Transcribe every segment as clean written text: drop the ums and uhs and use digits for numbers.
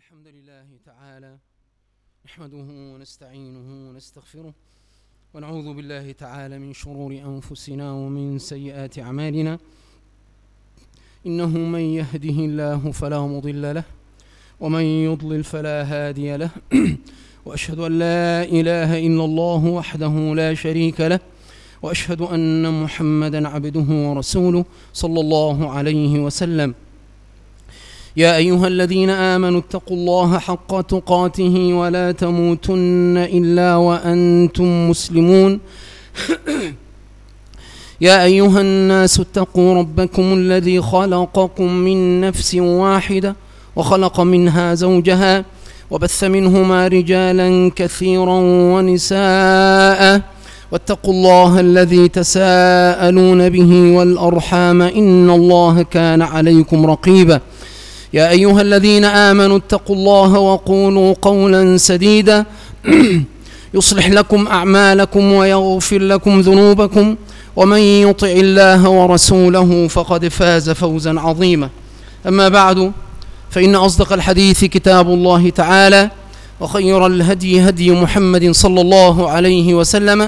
الحمد لله تعالى نحمده ونستعينه ونستغفره ونعوذ بالله تعالى من شرور أنفسنا ومن سيئات أعمالنا. إنه من يهده الله فلا مضل له ومن يضلل فلا هادي له وأشهد أن لا إله إلا الله وحده لا شريك له وأشهد أن محمدا عبده ورسوله صلى الله عليه وسلم. يا أيها الذين آمنوا اتقوا الله حق تقاته ولا تموتن إلا وأنتم مسلمون. يا أيها الناس اتقوا ربكم الذي خلقكم من نفس واحدة وخلق منها زوجها وبث منهما رجالا كثيرا ونساء واتقوا الله الذي تساءلون به والأرحام إن الله كان عليكم رقيبا. يا أيها الذين آمنوا اتقوا الله وقولوا قولا سديدا يصلح لكم أعمالكم ويغفر لكم ذنوبكم ومن يطع الله ورسوله فقد فاز فوزا عظيما. أما بعد فإن أصدق الحديث كتاب الله تعالى وخير الهدي هدي محمد صلى الله عليه وسلم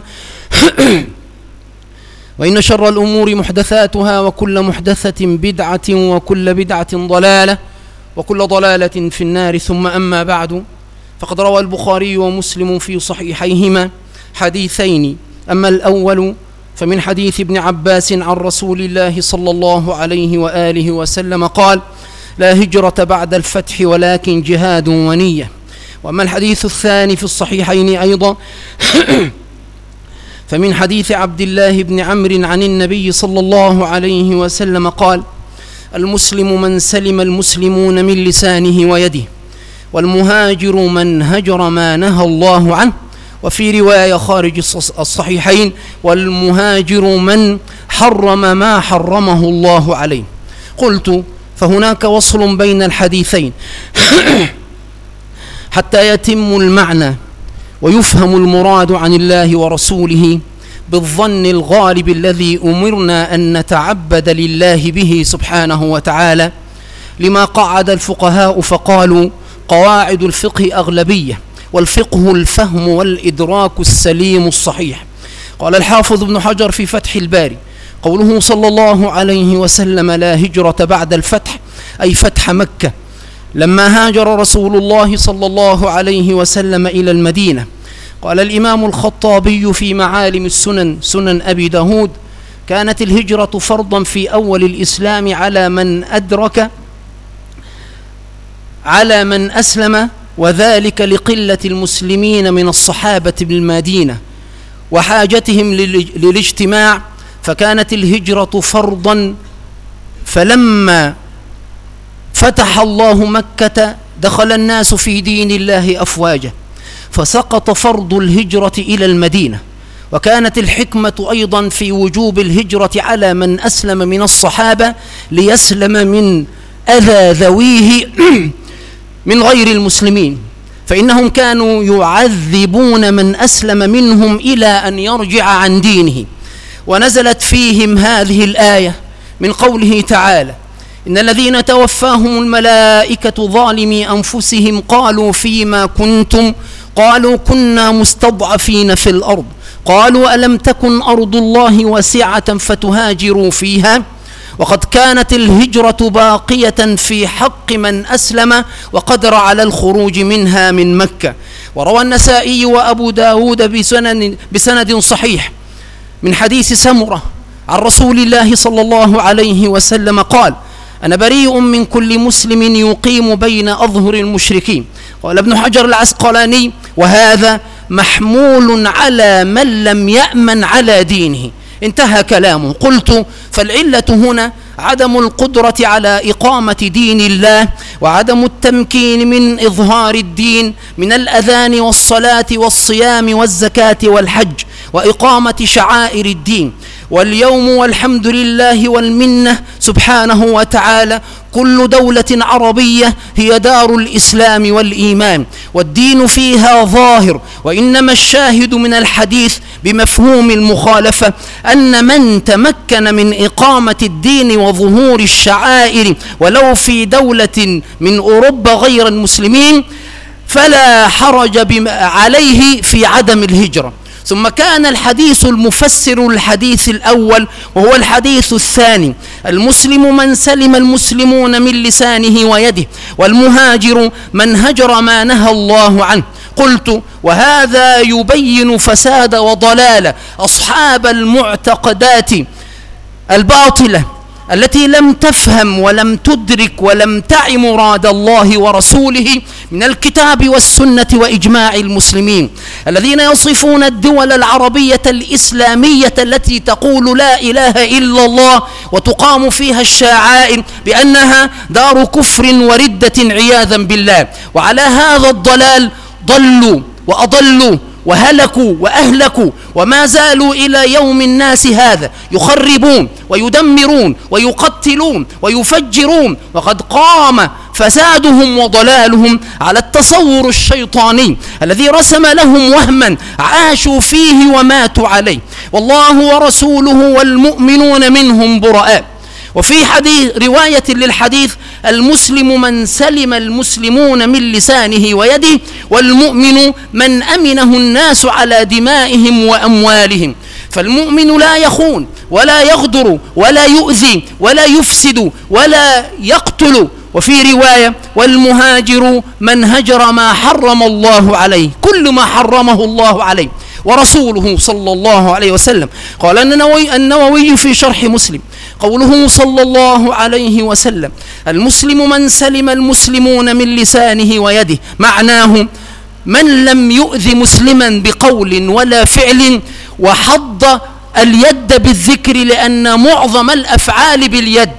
وإن شر الأمور محدثاتها وكل محدثة بدعة وكل بدعة ضلالة وكل ضلالة في النار. ثم أما بعد فقد روى البخاري ومسلم في صحيحيهما حديثين. أما الأول فمن حديث ابن عباس عن رسول الله صلى الله عليه وآله وسلم قال: لا هجرة بعد الفتح ولكن جهاد ونية. وأما الحديث الثاني في الصحيحين أيضا فمن حديث عبد الله بن عمرو عن النبي صلى الله عليه وسلم قال: المسلم من سلم المسلمون من لسانه ويده، والمهاجر من هجر ما نهى الله عنه. وفي رواية خارج الصحيحين: والمهاجر من حرم ما حرمه الله عليه. قلت: فهناك وصل بين الحديثين حتى يتم المعنى ويفهم المراد عن الله ورسوله بالظن الغالب الذي أمرنا أن نتعبد لله به سبحانه وتعالى، لما قعد الفقهاء فقالوا: قواعد الفقه أغلبية، والفقه الفهم والإدراك السليم الصحيح. قال الحافظ ابن حجر في فتح الباري: قوله صلى الله عليه وسلم لا هجرة بعد الفتح أي فتح مكة، لما هاجر رسول الله صلى الله عليه وسلم إلى المدينة. قال الإمام الخطابي في معالم السنن سنن أبي داود: كانت الهجرة فرضا في أول الإسلام على من أسلم، وذلك لقلة المسلمين من الصحابة بالمدينة وحاجتهم للاجتماع، فكانت الهجرة فرضا. فلما فتح الله مكة دخل الناس في دين الله أفواجا، فسقط فرض الهجرة إلى المدينة. وكانت الحكمة أيضا في وجوب الهجرة على من أسلم من الصحابة ليسلم من أذى ذويه من غير المسلمين، فإنهم كانوا يعذبون من أسلم منهم إلى أن يرجع عن دينه. ونزلت فيهم هذه الآية من قوله تعالى: إن الذين توفاهم الملائكة ظالمي أنفسهم قالوا فيما كنتم، قالوا كنا مستضعفين في الأرض، قالوا ألم تكن أرض الله واسعة فتهاجروا فيها. وقد كانت الهجرة باقية في حق من أسلم وقدر على الخروج منها من مكة. وروى النسائي وأبو داود بسند صحيح من حديث سمرة عن رسول الله صلى الله عليه وسلم قال: أنا بريء من كل مسلم يقيم بين أظهر المشركين. قال ابن حجر العسقلاني: وهذا محمول على من لم يأمن على دينه. انتهى كلامه. قلت: فالعلة هنا عدم القدرة على إقامة دين الله، وعدم التمكين من إظهار الدين من الأذان والصلاة والصيام والزكاة والحج وإقامة شعائر الدين. واليوم والحمد لله والمنة سبحانه وتعالى كل دولة عربية هي دار الإسلام والإيمان، والدين فيها ظاهر. وإنما الشاهد من الحديث بمفهوم المخالفة أن من تمكن من إقامة الدين وظهور الشعائر ولو في دولة من أوروبا غير المسلمين فلا حرج عليه في عدم الهجرة. ثم كان الحديث المفسر الحديث الأول وهو الحديث الثاني: المسلم من سلم المسلمون من لسانه ويده، والمهاجر من هجر ما نهى الله عنه. قلت: وهذا يبين فساد وضلال أصحاب المعتقدات الباطلة التي لم تفهم ولم تدرك ولم تعي مراد الله ورسوله من الكتاب والسنة وإجماع المسلمين، الذين يصفون الدول العربية الإسلامية التي تقول لا إله إلا الله وتقام فيها الشعائر بأنها دار كفر وردة عياذا بالله. وعلى هذا الضلال ضلوا وأضلوا وهلكوا وأهلكوا، وما زالوا إلى يوم الناس هذا يخربون ويدمرون ويقتلون ويفجرون، وقد قام فسادهم وضلالهم على التصور الشيطاني الذي رسم لهم وهما عاشوا فيه وماتوا عليه، والله ورسوله والمؤمنون منهم براء. وفي رواية للحديث: المسلم من سلم المسلمون من لسانه ويده، والمؤمن من أمنه الناس على دمائهم وأموالهم. فالمؤمن لا يخون ولا يغدر ولا يؤذي ولا يفسد ولا يقتل. وفي رواية: والمهاجر من هجر ما حرم الله عليه، كل ما حرمه الله عليه ورسوله صلى الله عليه وسلم. قال النووي في شرح مسلم: قوله صلى الله عليه وسلم: المسلم من سلم المسلمون من لسانه ويده، معناه من لم يؤذ مسلما بقول ولا فعل، وحض اليد بالذكر لأن معظم الأفعال باليد.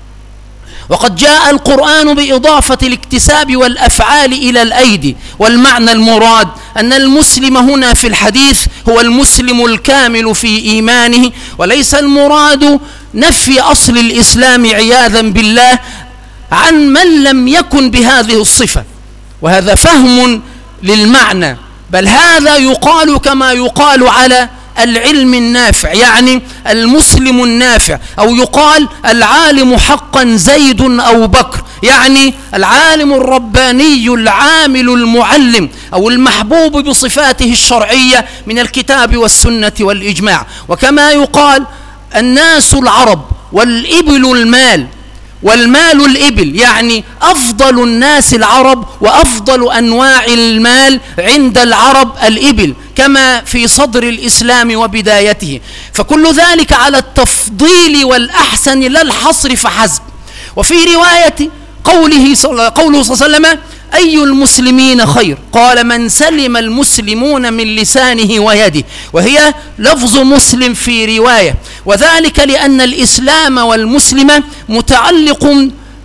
وقد جاء القرآن بإضافة الاكتساب والأفعال إلى الأيدي، والمعنى المراد أن المسلم هنا في الحديث هو المسلم الكامل في إيمانه، وليس المراد نفي أصل الإسلام عياذا بالله عن من لم يكن بهذه الصفة. وهذا فهم للمعنى، بل هذا يقال كما يقال على العلم النافع، يعني المسلم النافع، أو يقال العالم حقا زيد أو بكر، يعني العالم الرباني العامل المعلم، أو المحبوب بصفاته الشرعية من الكتاب والسنة والإجماع. وكما يقال الناس العرب، والإبل المال، والمال الإبل، يعني أفضل الناس العرب، وأفضل أنواع المال عند العرب الإبل، كما في صدر الإسلام وبدايته. فكل ذلك على التفضيل والأحسن لا الحصر فحسب. وفي رواية قوله صلى الله عليه وسلم: أي المسلمين خير؟ قال: من سلم المسلمون من لسانه ويده، وهي لفظ مسلم في رواية. وذلك لأن الإسلام والمسلم متعلق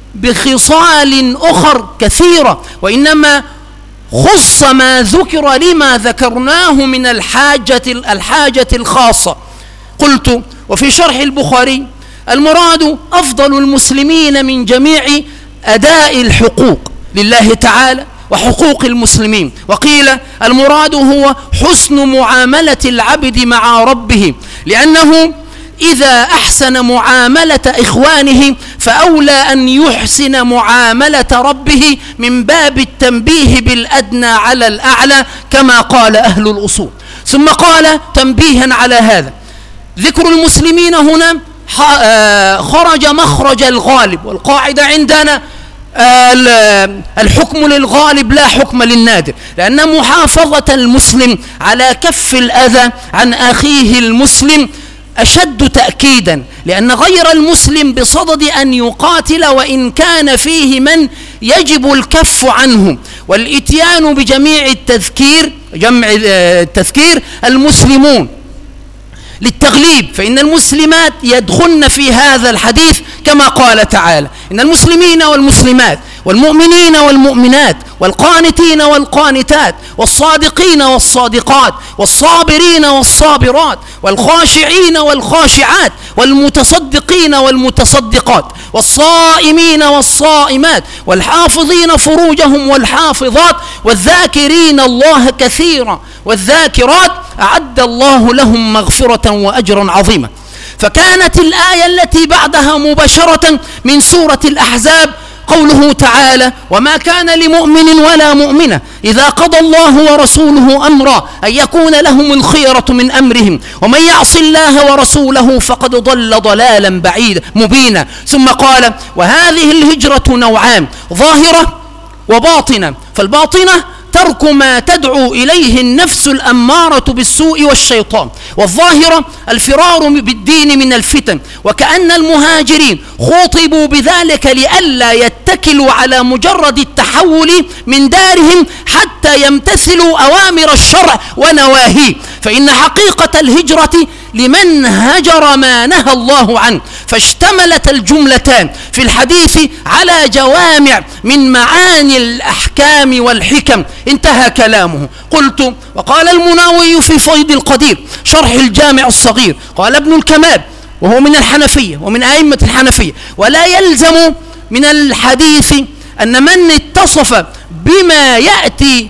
بخصال أخر كثيرة، وإنما خص ما ذكر لما ذكرناه من الحاجة الخاصة. قلت: وفي شرح البخاري: المراد أفضل المسلمين من جميع أداء الحقوق لله تعالى وحقوق المسلمين. وقيل: المراد هو حسن معاملة العبد مع ربه، لأنه إذا أحسن معاملة إخوانه فأولى أن يحسن معاملة ربه، من باب التنبيه بالأدنى على الأعلى، كما قال أهل الأصول. ثم قال تنبيها على هذا: ذكر المسلمين هنا خرج مخرج الغالب، والقاعدة عندنا الحكم للغالب لا حكم للنادر، لأن محافظة المسلم على كف الأذى عن أخيه المسلم أشد تأكيدا، لأن غير المسلم بصدد أن يقاتل وإن كان فيه من يجب الكف عنه، والإتيان بجميع التذكير المسلمون للتغليب، فإن المسلمات يدخلن في هذا الحديث كما قال تعالى: إن المسلمين والمسلمات والمؤمنين والمؤمنات والقانتين والقانتات والصادقين والصادقات والصابرين والصابرات والخاشعين والخاشعات والمتصدقين والمتصدقات والصائمين والصائمات والحافظين فروجهم والحافظات والذاكرين الله كثيرا والذاكرات أعد الله لهم مغفرة وأجرا عظيما. فكانت الآية التي بعدها مباشرة من سورة الأحزاب قوله تعالى: وما كان لمؤمن ولا مؤمنة إذا قضى الله ورسوله أمرا أن يكون لهم الخيرة من أمرهم ومن يعص الله ورسوله فقد ضل ضلالا بعيدا مبينا. ثم قال: وهذه الهجرة نوعان: ظاهرة وباطنة. فالباطنة ترك ما تدعو إليه النفس الأمارة بالسوء والشيطان، والظاهرة الفرار بالدين من الفتن. وكأن المهاجرين خطبوا بذلك لئلا يتكلوا على مجرد التحول من دارهم حتى يمتثلوا أوامر الشرع ونواهيه، فإن حقيقة الهجرة لمن هجر ما نهى الله عنه. فاشتملت الجملتان في الحديث على جوامع من معاني الأحكام والحكم. انتهى كلامه. قلت: وقال المناوي في فيض القدير شرح الجامع الصغير، قال ابن الكمال وهو من الحنفية ومن أئمة الحنفية: ولا يلزم من الحديث أن من اتصف بما يأتي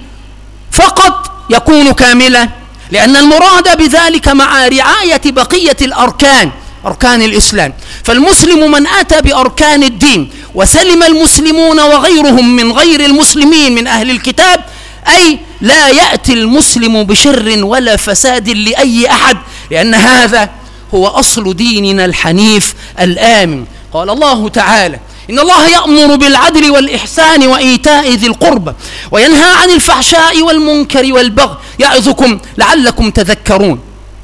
فقط يكون كاملا، لأن المراد بذلك مع رعاية بقية الأركان، أركان الإسلام. فالمسلم من أتى بأركان الدين وسلم المسلمون وغيرهم من غير المسلمين من أهل الكتاب، أي لا يأتي المسلم بشر ولا فساد لأي أحد، لأن هذا هو أصل ديننا الحنيف الآمن. قال الله تعالى: إن الله يأمر بالعدل والإحسان وإيتاء ذي القربى وينهى عن الفحشاء والمنكر والبغي يعظكم لعلكم تذكرون.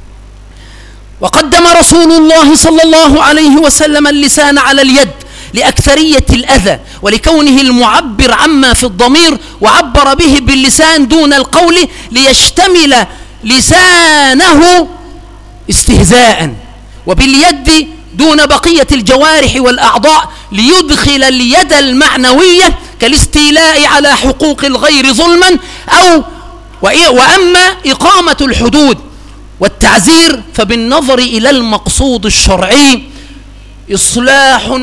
وقدم رسول الله صلى الله عليه وسلم اللسان على اليد لأكثرية الأذى ولكونه المعبر عما في الضمير، وعبر به باللسان دون القول ليشتمل لسانه استهزاء، وباليد دون بقية الجوارح والأعضاء ليدخل اليد المعنوية كالاستيلاء على حقوق الغير ظلما وأما إقامة الحدود والتعزير فبالنظر إلى المقصود الشرعي إصلاح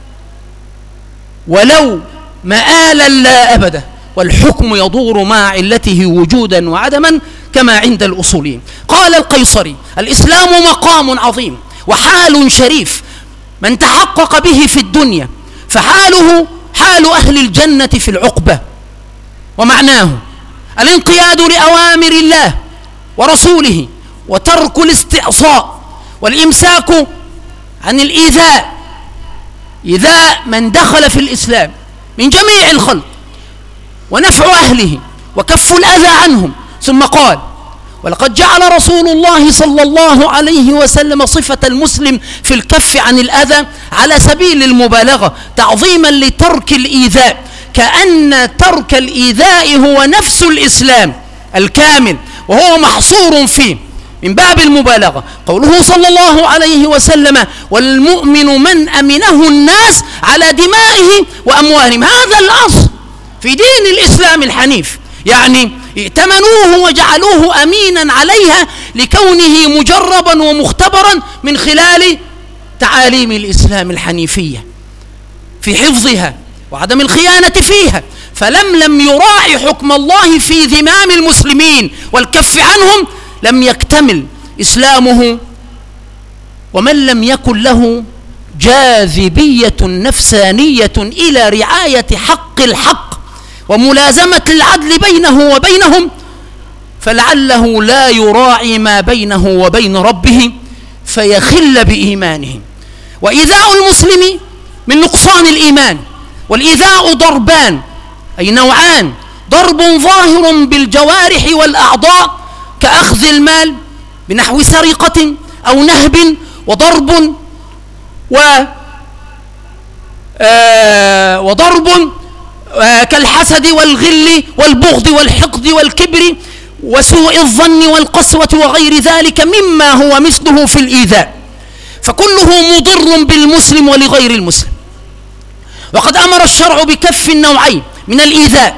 ولو مآلا لا أبدا، والحكم يدور مع علته وجودا وعدما كما عند الأصوليين. قال القيصري: الإسلام مقام عظيم وحال شريف، من تحقق به في الدنيا فحاله حال أهل الجنة في العقبة. ومعناه الانقياد لأوامر الله ورسوله وترك الاستعصاء والإمساك عن الإيذاء، إيذاء من دخل في الإسلام من جميع الخلق، ونفع أهله وكف الأذى عنهم. ثم قال: ولقد جعل رسول الله صلى الله عليه وسلم صفة المسلم في الكف عن الأذى على سبيل المبالغة تعظيما لترك الإيذاء، كأن ترك الإيذاء هو نفس الإسلام الكامل وهو محصور فيه من باب المبالغة. قوله صلى الله عليه وسلم: والمؤمن من أمنه الناس على دمائه وأموالهم، هذا الأصل في دين الإسلام الحنيف، يعني ائتمنوه وجعلوه أمينا عليها لكونه مجربا ومختبرا من خلال تعاليم الإسلام الحنيفية في حفظها وعدم الخيانة فيها. فلم يراعي حكم الله في ذمام المسلمين والكف عنهم لم يكتمل إسلامه. ومن لم يكن له جاذبية نفسانية إلى رعاية حق الحق وملازمة العدل بينه وبينهم فلعله لا يراعي ما بينه وبين ربه فيخل بإيمانه. وإيذاء المسلم من نقصان الإيمان، والإيذاء ضربان أي نوعان: ضرب ظاهر بالجوارح والأعضاء كأخذ المال بنحو سرقة أو نهب، وضرب كالحسد والغل والبغض والحقد والكبر وسوء الظن والقسوة وغير ذلك مما هو مثله في الإيذاء، فكله مضر بالمسلم ولغير المسلم. وقد أمر الشرع بكف النوعين من الإيذاء،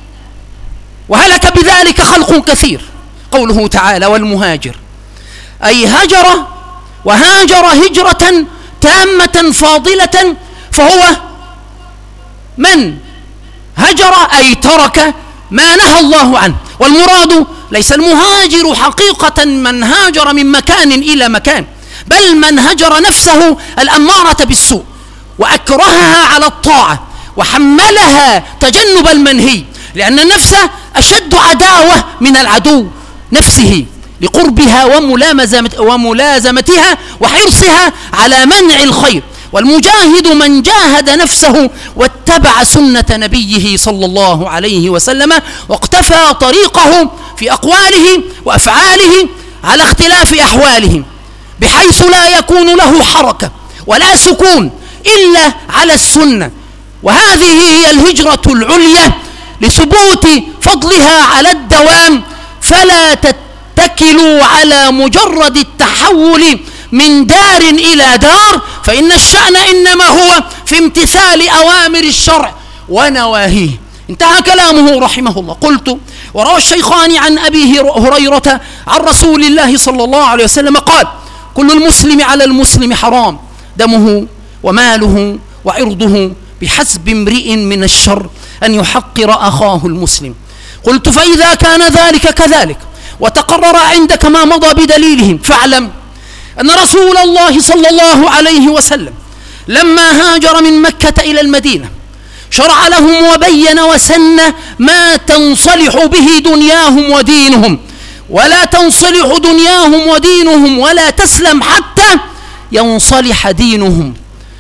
وهلك بذلك خلق كثير. قوله تعالى: والمهاجر، أي هجر وهاجر هجرة تامة فاضلة، فهو من هجر أي ترك ما نهى الله عنه. والمراد ليس المهاجر حقيقة من هاجر من مكان إلى مكان، بل من هجر نفسه الأمارة بالسوء وأكرهها على الطاعة وحملها تجنب المنهي، لأن النفس أشد عداوة من العدو نفسه لقربها وملازمتها وحرصها على منع الخير. والمجاهد من جاهد نفسه واتبع سنة نبيه صلى الله عليه وسلم واقتفى طريقه في أقواله وأفعاله على اختلاف أحواله، بحيث لا يكون له حركة ولا سكون إلا على السنة. وهذه هي الهجرة العليا لثبوت فضلها على الدوام، فلا تتكلوا على مجرد التحول من دار إلى دار، فإن الشأن إنما هو في امتثال أوامر الشرع ونواهيه. انتهى كلامه رحمه الله. قلت: وروى الشيخان عن أبي هريرة عن رسول الله صلى الله عليه وسلم قال: كل المسلم على المسلم حرام دمه وماله وعرضه، بحسب امرئ من الشر أن يحقر أخاه المسلم. قلت: فإذا كان ذلك كذلك وتقرر عندك ما مضى بدليلهم، فاعلم أن رسول الله صلى الله عليه وسلم لما هاجر من مكة إلى المدينة شرع لهم وبين وسن ما تنصلح به دنياهم ودينهم، ولا تنصلح دنياهم ودينهم ولا تسلم حتى ينصلح دينهم،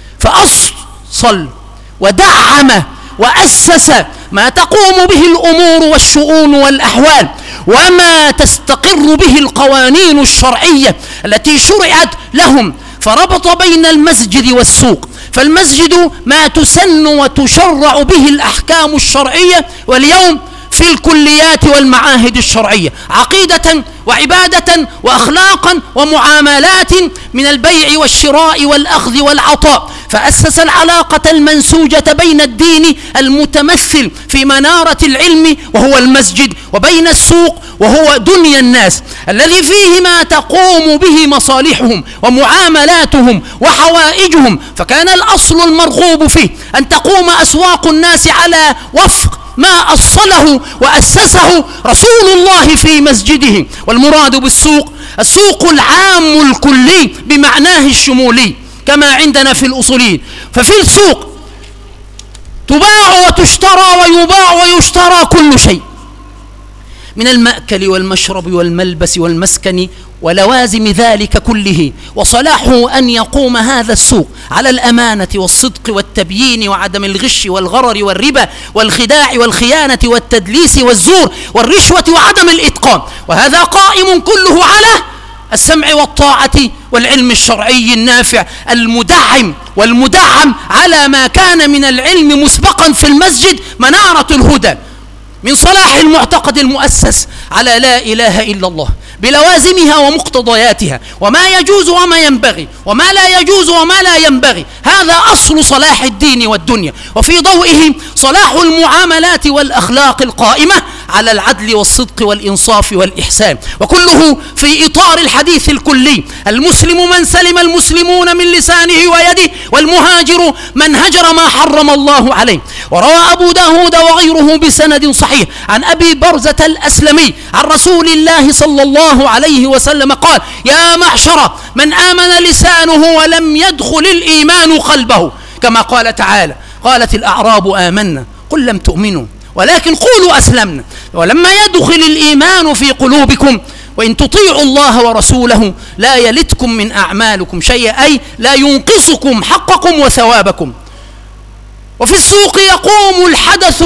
فأصل ودعم وأسس ما تقوم به الأمور والشؤون والأحوال، وما تستقر به القوانين الشرعية التي شرعت لهم، فربط بين المسجد والسوق. فالمسجد ما تسن وتشرع به الأحكام الشرعية، واليوم في الكليات والمعاهد الشرعية عقيدة وعبادة وأخلاقا ومعاملات من البيع والشراء والأخذ والعطاء. فأسس العلاقة المنسوجة بين الدين المتمثل في منارة العلم وهو المسجد، وبين السوق وهو دنيا الناس الذي فيه ما تقوم به مصالحهم ومعاملاتهم وحوائجهم. فكان الأصل المرغوب فيه أن تقوم أسواق الناس على وفق ما أصله وأسسه رسول الله في مسجده. والمراد بالسوق السوق العام الكلي بمعناه الشمولي كما عندنا في الأصولين. ففي السوق تباع وتشترى ويباع ويشترى كل شيء من المأكل والمشرب والملبس والمسكن ولوازم ذلك كله. وصلاحه أن يقوم هذا السوق على الأمانة والصدق والتبيين وعدم الغش والغرر والربا والخداع والخيانة والتدليس والزور والرشوة وعدم الإتقان، وهذا قائم كله على السمع والطاعة والعلم الشرعي النافع والمدعم على ما كان من العلم مسبقا في المسجد منارة الهدى من صلاح المعتقد المؤسس على لا إله إلا الله بلوازمها ومقتضياتها، وما يجوز وما ينبغي وما لا يجوز وما لا ينبغي. هذا أصل صلاح الدين والدنيا، وفي ضوئه صلاح المعاملات والأخلاق القائمة على العدل والصدق والإنصاف والإحسان، وكله في إطار الحديث الكلي: المسلم من سلم المسلمون من لسانه ويده، والمهاجر من هجر ما حرم الله عليه. وروى أبو داود وغيره بسند صحيح عن أبي برزة الأسلمي عن رسول الله صلى الله عليه وسلم قال: يا معشر من آمن لسانه ولم يدخل الإيمان قلبه، كما قال تعالى: قالت الأعراب آمنا قل لم تؤمنوا ولكن قولوا أسلمنا ولما يدخل الإيمان في قلوبكم وإن تطيعوا الله ورسوله لا يلتكم من أعمالكم شيئا، أي لا ينقصكم حقكم وثوابكم. وفي السوق يقوم الحدث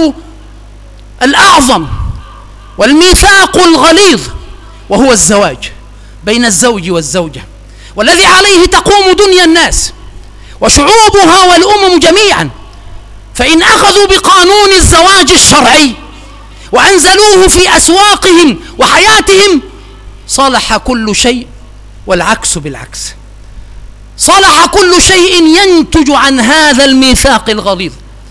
الأعظم والميثاق الغليظ، وهو الزواج بين الزوج والزوجة، والذي عليه تقوم دنيا الناس وشعوبها والأمم جميعا. فإن أخذوا بقانون الزواج الشرعي وأنزلوه في أسواقهم وحياتهم صلح كل شيء، والعكس بالعكس. صلح كل شيء ينتج عن هذا الميثاق الغليظ.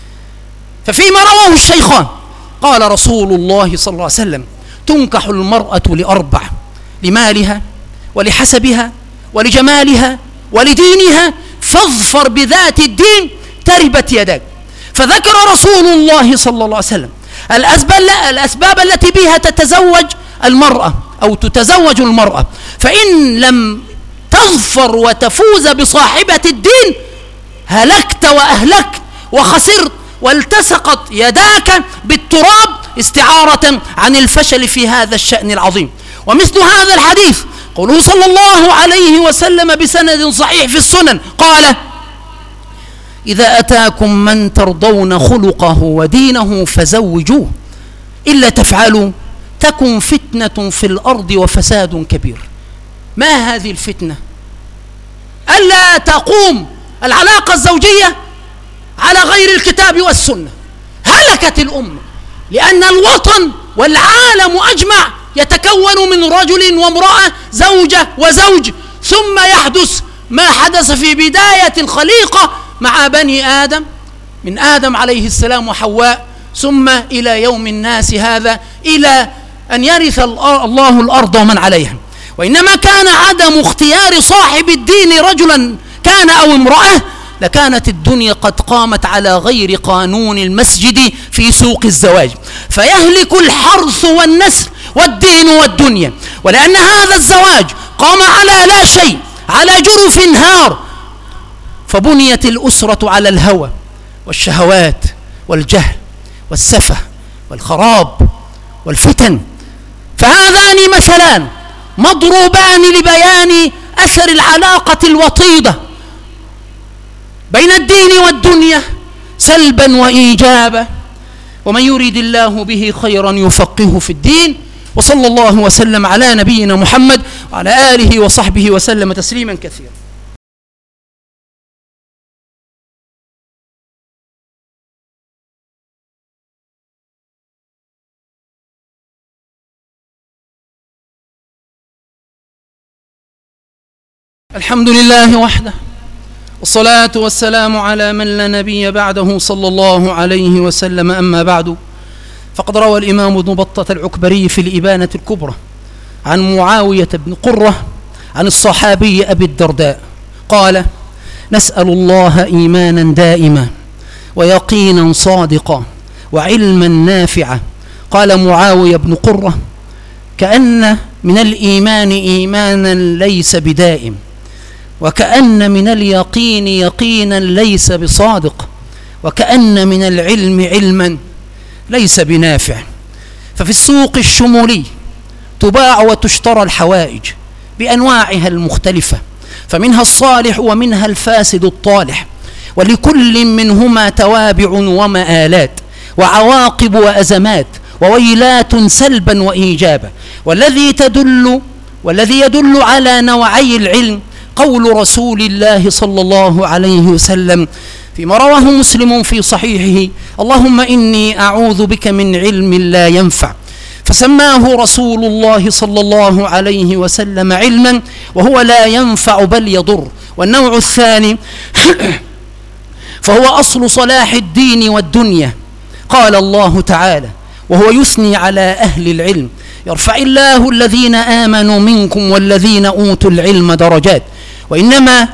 ففيما رواه الشيخان قال رسول الله صلى الله عليه وسلم: تنكح المرأة لأربع: لمالها ولحسبها ولجمالها ولدينها، فاظفر بذات الدين تربت يداك. فذكر رسول الله صلى الله عليه وسلم الأسباب التي بها تتزوج المرأة أو تتزوج المرأة، فإن لم تظفر وتفوز بصاحبة الدين هلكت وأهلكت وخسرت، والتصقت يداك بالتراب استعارة عن الفشل في هذا الشأن العظيم. ومثل هذا الحديث قوله صلى الله عليه وسلم بسند صحيح في السنن قال: إذا أتاكم من ترضون خلقه ودينه فزوجوه، إلا تفعلوا تكن فتنة في الأرض وفساد كبير. ما هذه الفتنة؟ ألا تقوم العلاقة الزوجية على غير الكتاب والسنة. هلكت الأمة، لأن الوطن والعالم أجمع يتكون من رجل وامرأة، زوجة وزوج، ثم يحدث ما حدث في بداية الخليقة مع بني آدم، من آدم عليه السلام وحواء، ثم إلى يوم الناس هذا، إلى أن يرث الله الأرض ومن عليها. وإنما كان عدم اختيار صاحب الدين رجلا كان أو امرأة لكانت الدنيا قد قامت على غير قانون المسجد في سوق الزواج، فيهلك الحرث والنسل والدين والدنيا. ولأن هذا الزواج قام على لا شيء، على جرف هار، فبنيت الأسرة على الهوى والشهوات والجهل والسفه والخراب والفتن. فهذان مثلان مضروبان لبيان أثر العلاقة الوطيدة بين الدين والدنيا سلبا وإيجابا. ومن يريد الله به خيرا يفقهه في الدين. وصلى الله وسلم على نبينا محمد وعلى آله وصحبه وسلم تسليما كثيرا. الحمد لله وحده، والصلاة والسلام على من لا نبي بعده صلى الله عليه وسلم. أما بعد، فقد روى الإمام ابن بطة العكبري في الإبانة الكبرى عن معاوية بن قرة عن الصحابي أبي الدرداء قال: نسأل الله إيمانا دائما ويقينا صادقا وعلما نافعا. قال معاوية بن قرة: كأن من الإيمان إيمانا ليس بدائم، وكأن من اليقين يقينا ليس بصادق، وكأن من العلم علما ليس بنافع. ففي السوق الشمولي تباع وتشترى الحوائج بأنواعها المختلفة، فمنها الصالح ومنها الفاسد الطالح، ولكل منهما توابع ومآلات وعواقب وأزمات وويلات سلبا وإيجابا. والذي يدل على نوعي العلم قول رسول الله صلى الله عليه وسلم فيما رواه مسلم في صحيحه: اللهم إني أعوذ بك من علم لا ينفع. فسماه رسول الله صلى الله عليه وسلم علما وهو لا ينفع بل يضر. والنوع الثاني فهو أصل صلاح الدين والدنيا. قال الله تعالى وهو يثني على أهل العلم: يرفع الله الذين آمنوا منكم والذين أوتوا العلم درجات. وإنما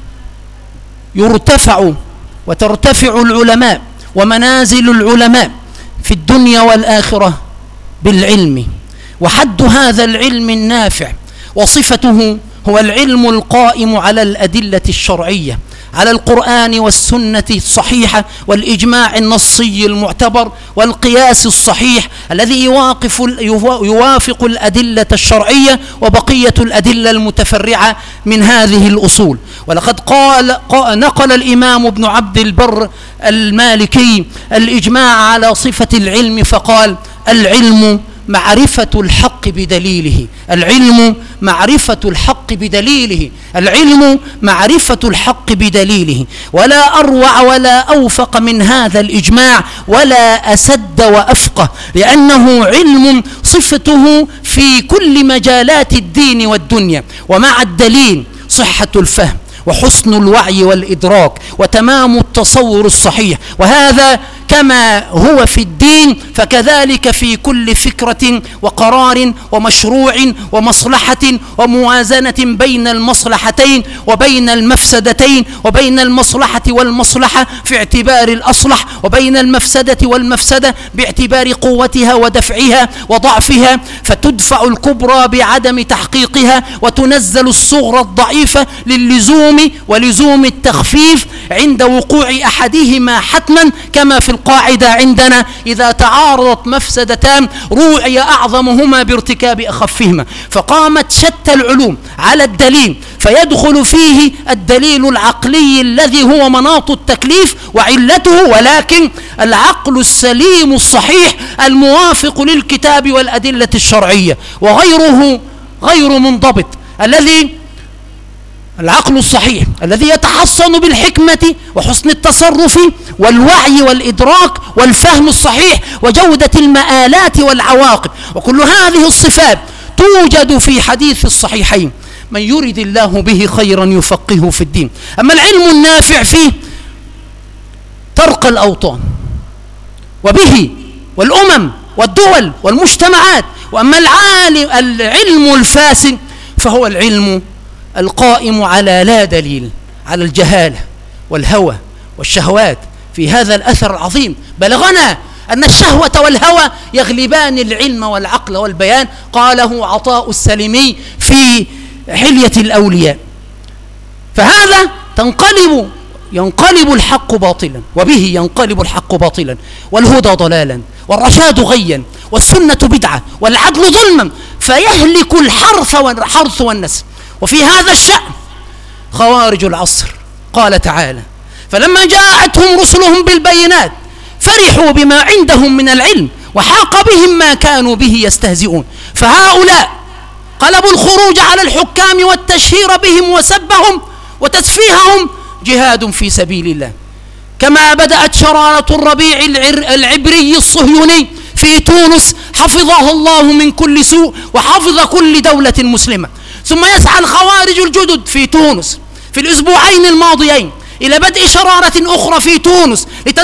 يرتفع وترتفع العلماء ومنازل العلماء في الدنيا والآخرة بالعلم. وحد هذا العلم النافع وصفته هو العلم القائم على الأدلة الشرعية، على القرآن والسنة الصحيحة والإجماع النصي المعتبر والقياس الصحيح الذي يوافق الأدلة الشرعية وبقية الأدلة المتفرعة من هذه الأصول. ولقد نقل الإمام ابن عبد البر المالكي الإجماع على صفة العلم فقال: العلم معرفة الحق بدليله. العلم معرفة الحق بدليله. العلم معرفة الحق بدليله. ولا أروع ولا أوفق من هذا الإجماع ولا أسد وأفقه، لأنه علم صفته في كل مجالات الدين والدنيا. ومع الدليل صحة الفهم وحسن الوعي والإدراك وتمام التصور الصحيح. وهذا كما هو في الدين فكذلك في كل فكرة وقرار ومشروع ومصلحة وموازنة بين المصلحتين وبين المفسدتين وبين المصلحة والمصلحة في اعتبار الأصلح وبين المفسدة والمفسدة باعتبار قوتها ودفعها وضعفها، فتدفع الكبرى بعدم تحقيقها وتنزل الصغرى الضعيفة للزوم ولزوم التخفيف عند وقوع أحدهما حتما، كما في القاعدة عندنا إذا تعارضت مفسدتان روعي أعظمهما بارتكاب أخفهما. فقامت شتى العلوم على الدليل، فيدخل فيه الدليل العقلي الذي هو مناط التكليف وعلته، ولكن العقل السليم الصحيح الموافق للكتاب والأدلة الشرعية، وغيره غير منضبط. العقل الصحيح الذي يتحصن بالحكمة وحسن التصرف والوعي والإدراك والفهم الصحيح وجودة المآلات والعواقب، وكل هذه الصفات توجد في حديث الصحيحين: من يرد الله به خيرا يفقهه في الدين. أما العلم النافع فيه ترقى الأوطان وبه والأمم والدول والمجتمعات. وأما العلم الفاسد فهو العلم القائم على لا دليل، على الجهالة والهوى والشهوات. في هذا الأثر العظيم بلغنا أن الشهوة والهوى يغلبان العلم والعقل والبيان، قاله عطاء السلمي في حلية الأولياء. فهذا ينقلب الحق باطلا، وبه ينقلب الحق باطلا، والهدى ضلالا، والرشاد غيا، والسنة بدعة، والعدل ظلما، فيهلك الحرث والنسل. وفي هذا الشأن خوارج العصر قال تعالى: فلما جاءتهم رسلهم بالبينات فرحوا بما عندهم من العلم وحاق بهم ما كانوا به يستهزئون. فهؤلاء قلبوا الخروج على الحكام والتشهير بهم وسبهم وتسفيههم جهاد في سبيل الله، كما بدأت شرارة الربيع العبري الصهيوني في تونس حفظه الله من كل سوء وحفظ كل دولة مسلمة. ثم يسعى الخوارج الجدد في تونس في الأسبوعين الماضيين إلى بدء شرارة أخرى في تونس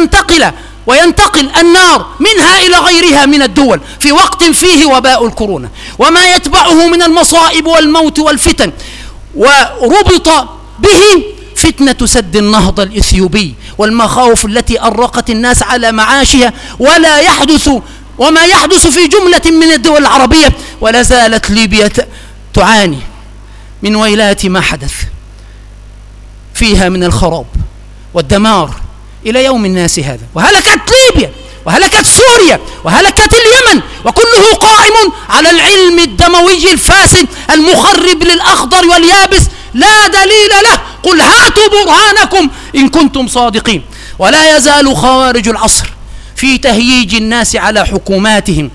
وينتقل النار منها إلى غيرها من الدول في وقت فيه وباء الكورونا وما يتبعه من المصائب والموت والفتن. وربط به فتنة سد النهضة الإثيوبي والمخاوف التي أرقت الناس على معاشها، وما يحدث في جملة من الدول العربية. ولا زالت ليبيا تعاني من ويلات ما حدث فيها من الخراب والدمار إلى يوم الناس هذا. وهلكت ليبيا وهلكت سوريا وهلكت اليمن، وكله قائم على العلم الدموي الفاسد المخرب للأخضر واليابس لا دليل له. قل هاتوا برهانكم إن كنتم صادقين. ولا يزال خوارج العصر في تهييج الناس على حكوماتهم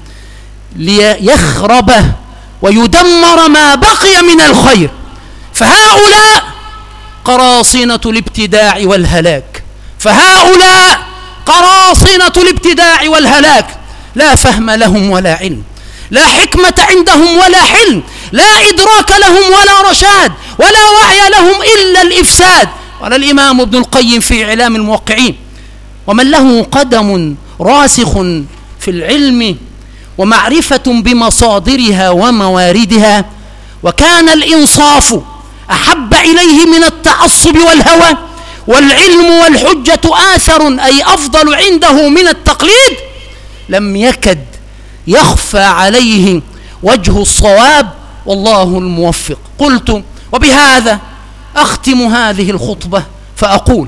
ليخرب ويدمر ما بقي من الخير. فهؤلاء قراصنة الابتداع والهلاك، لا فهم لهم ولا علم، لا حكمة عندهم ولا حلم، لا إدراك لهم ولا رشاد ولا وعي لهم إلا الإفساد. قال الإمام ابن القيم في إعلام الموقعين: ومن له قدم راسخ في العلم ومعرفة بمصادرها ومواردها، وكان الإنصاف أحب إليه من التعصب والهوى، والعلم والحجة آثر أي أفضل عنده من التقليد، لم يكد يخفى عليه وجه الصواب، والله الموفق. قلت وبهذا أختم هذه الخطبة فأقول: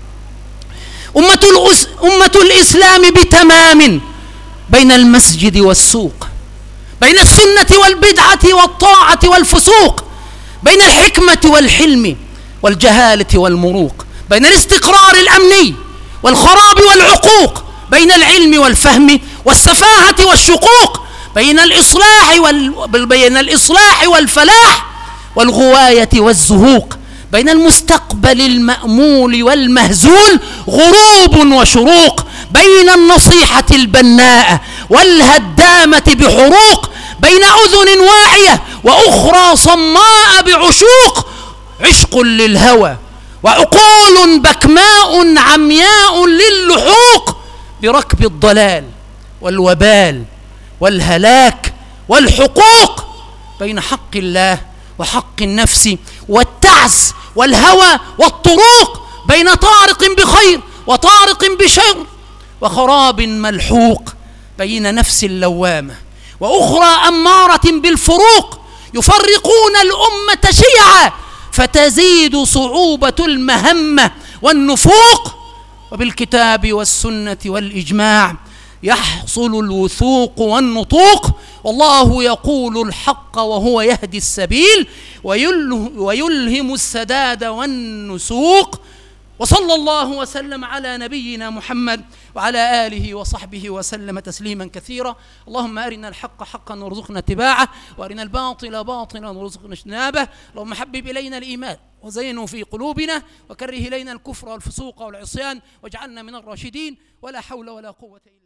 أمة الإسلام بتمام بين المسجد والسوق، بين السنة والبدعة والطاعة والفسوق، بين الحكمة والحلم والجهالة والمروق، بين الاستقرار الأمني والخراب والعقوق، بين العلم والفهم والسفاهة والشقوق، بين الإصلاح والفلاح والغواية والزهوق، بين المستقبل المأمول والمهزول غروب وشروق، بين النصيحة البناءة والهدامة بحروق، بين أذن واعية وأخرى صماء بعشوق، عشق للهوى وعقول بكماء عمياء للحوق، بركب الضلال والوبال والهلاك والحقوق بين حق الله وحق النفس والتعس والهوى والطروق، بين طارق بخير وطارق بشر، وخراب ملحوق بين نفس لوامة وأخرى أمارة بالفروق، يفرقون الأمة شيعا فتزيد صعوبة المهمة والنفوق، وبالكتاب والسنة والإجماع يحصل الوثوق والنطوق، والله يقول الحق وهو يهدي السبيل ويلهم السداد والنسوق. وصلى الله وسلم على نبينا محمد وعلى آله وصحبه وسلم تسليما كثيرا. اللهم أرنا الحق حقا وارزقنا اتباعه، وأرنا الباطل باطلا وارزقنا اجتنابه. اللهم حبب إلينا الإيمان وزينه في قلوبنا، وكره إلينا الكفر والفسوق والعصيان، واجعلنا من الراشدين، ولا حول ولا قوة إلا